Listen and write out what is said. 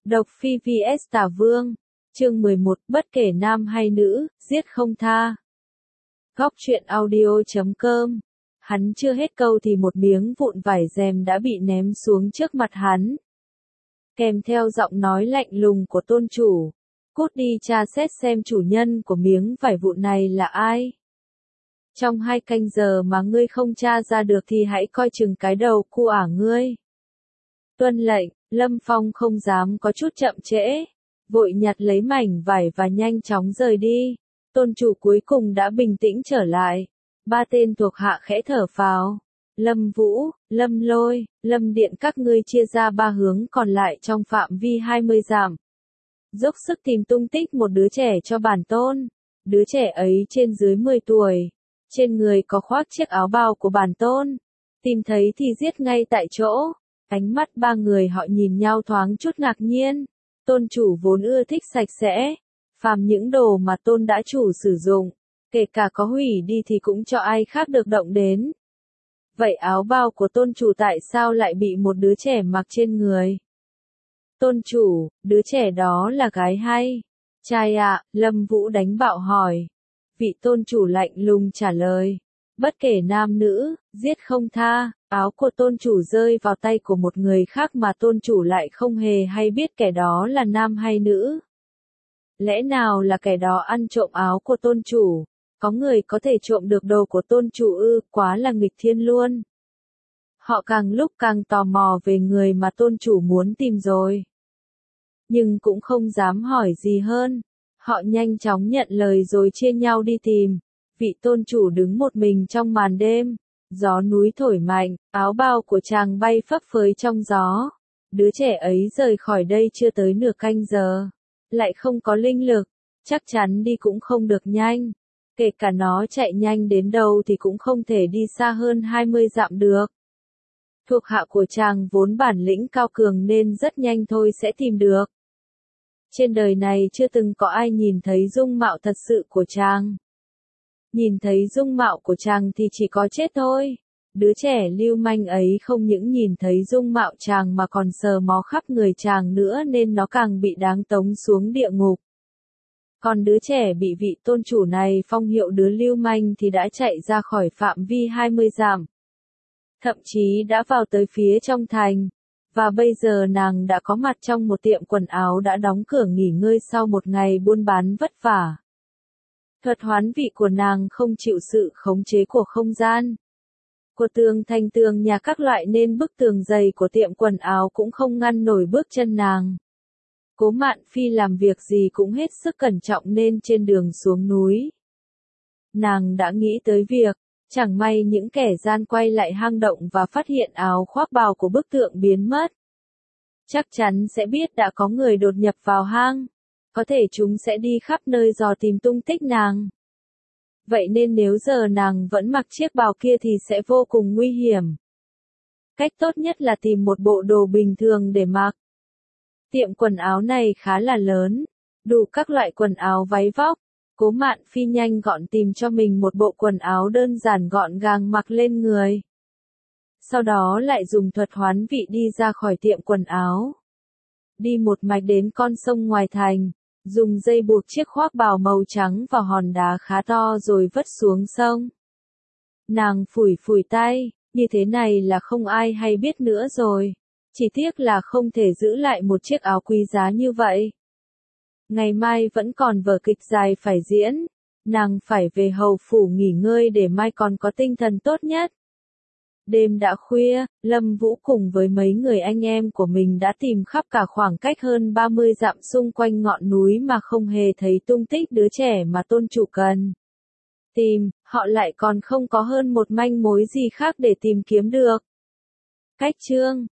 Độc Phi vs Tả Vương, chương 11, bất kể nam hay nữ, giết không tha. Góc truyện audio.com. Hắn chưa hết câu thì một miếng vụn vải rèm đã bị ném xuống trước mặt hắn. Kèm theo giọng nói lạnh lùng của tôn chủ. Cút đi tra xét xem chủ nhân của miếng vải vụn này là ai. Trong 2 canh giờ mà ngươi không tra ra được thì hãy coi chừng cái đầu cu ả ngươi. Tuân lệnh, Lâm Phong không dám có chút chậm trễ. Vội nhặt lấy mảnh vải và nhanh chóng rời đi. Tôn chủ cuối cùng đã bình tĩnh trở lại. 3 tên thuộc hạ khẽ thở phào. Lâm Vũ, Lâm Lôi, Lâm Điện các ngươi chia ra 3 hướng còn lại trong phạm vi 20 dặm. Dốc sức tìm tung tích một đứa trẻ cho bản tôn. Đứa trẻ ấy trên dưới 10 tuổi. Trên người có khoác chiếc áo bào của bản tôn. Tìm thấy thì giết ngay tại chỗ. Ánh mắt 3 người họ nhìn nhau thoáng chút ngạc nhiên. Tôn chủ vốn ưa thích sạch sẽ. Phàm những đồ mà tôn đã chủ sử dụng. Kể cả có hủy đi thì cũng cho ai khác được động đến. Vậy áo bào của tôn chủ tại sao lại bị một đứa trẻ mặc trên người? Tôn chủ, đứa trẻ đó là gái hay? Trai ạ, Lâm Vũ đánh bạo hỏi. Vị tôn chủ lạnh lùng trả lời. Bất kể nam nữ, giết không tha. Áo của tôn chủ rơi vào tay của một người khác mà tôn chủ lại không hề hay biết kẻ đó là nam hay nữ. Lẽ nào là kẻ đó ăn trộm áo của tôn chủ? Có người có thể trộm được đồ của tôn chủ ư, quá là nghịch thiên luôn. Họ càng lúc càng tò mò về người mà tôn chủ muốn tìm rồi. Nhưng cũng không dám hỏi gì hơn. Họ nhanh chóng nhận lời rồi chia nhau đi tìm. Vị tôn chủ đứng một mình trong màn đêm. Gió núi thổi mạnh, áo bào của chàng bay phấp phới trong gió. Đứa trẻ ấy rời khỏi đây chưa tới nửa canh giờ. Lại không có linh lực, chắc chắn đi cũng không được nhanh. Kể cả nó chạy nhanh đến đâu thì cũng không thể đi xa hơn 20 dặm được. Thuộc hạ của chàng vốn bản lĩnh cao cường nên rất nhanh thôi sẽ tìm được. Trên đời này chưa từng có ai nhìn thấy dung mạo thật sự của chàng. Nhìn thấy dung mạo của chàng thì chỉ có chết thôi. Đứa trẻ lưu manh ấy không những nhìn thấy dung mạo chàng mà còn sờ mó khắp người chàng nữa nên nó càng bị đáng tống xuống địa ngục. Còn đứa trẻ bị vị tôn chủ này phong hiệu đứa lưu manh thì đã chạy ra khỏi phạm vi 20 dặm. Thậm chí đã vào tới phía trong thành. Và bây giờ nàng đã có mặt trong một tiệm quần áo đã đóng cửa nghỉ ngơi sau một ngày buôn bán vất vả. Thuật hoán vị của nàng không chịu sự khống chế của không gian. Của tường thành tường nhà các loại nên bức tường dày của tiệm quần áo cũng không ngăn nổi bước chân nàng. Cố Mạn Phi làm việc gì cũng hết sức cẩn trọng nên trên đường xuống núi. Nàng đã nghĩ tới việc, chẳng may những kẻ gian quay lại hang động và phát hiện áo khoác bào của bức tượng biến mất. Chắc chắn sẽ biết đã có người đột nhập vào hang. Có thể chúng sẽ đi khắp nơi dò tìm tung tích nàng. Vậy nên nếu giờ nàng vẫn mặc chiếc bào kia thì sẽ vô cùng nguy hiểm. Cách tốt nhất là tìm một bộ đồ bình thường để mặc. Tiệm quần áo này khá là lớn, đủ các loại quần áo váy vóc. Cố Mạn Phi nhanh gọn tìm cho mình một bộ quần áo đơn giản gọn gàng mặc lên người. Sau đó lại dùng thuật hoán vị đi ra khỏi tiệm quần áo. Đi một mạch đến con sông ngoài thành, dùng dây buộc chiếc khoác bào màu trắng vào hòn đá khá to rồi vứt xuống sông. Nàng phủi phủi tay, như thế này là không ai hay biết nữa rồi. Chỉ tiếc là không thể giữ lại một chiếc áo quý giá như vậy. Ngày mai vẫn còn vở kịch dài phải diễn. Nàng phải về hầu phủ nghỉ ngơi để mai còn có tinh thần tốt nhất. Đêm đã khuya, Lâm Vũ cùng với mấy người anh em của mình đã tìm khắp cả khoảng cách hơn 30 dặm xung quanh ngọn núi mà không hề thấy tung tích đứa trẻ mà tôn chủ cần tìm, họ lại còn không có hơn một manh mối gì khác để tìm kiếm được. Cách chương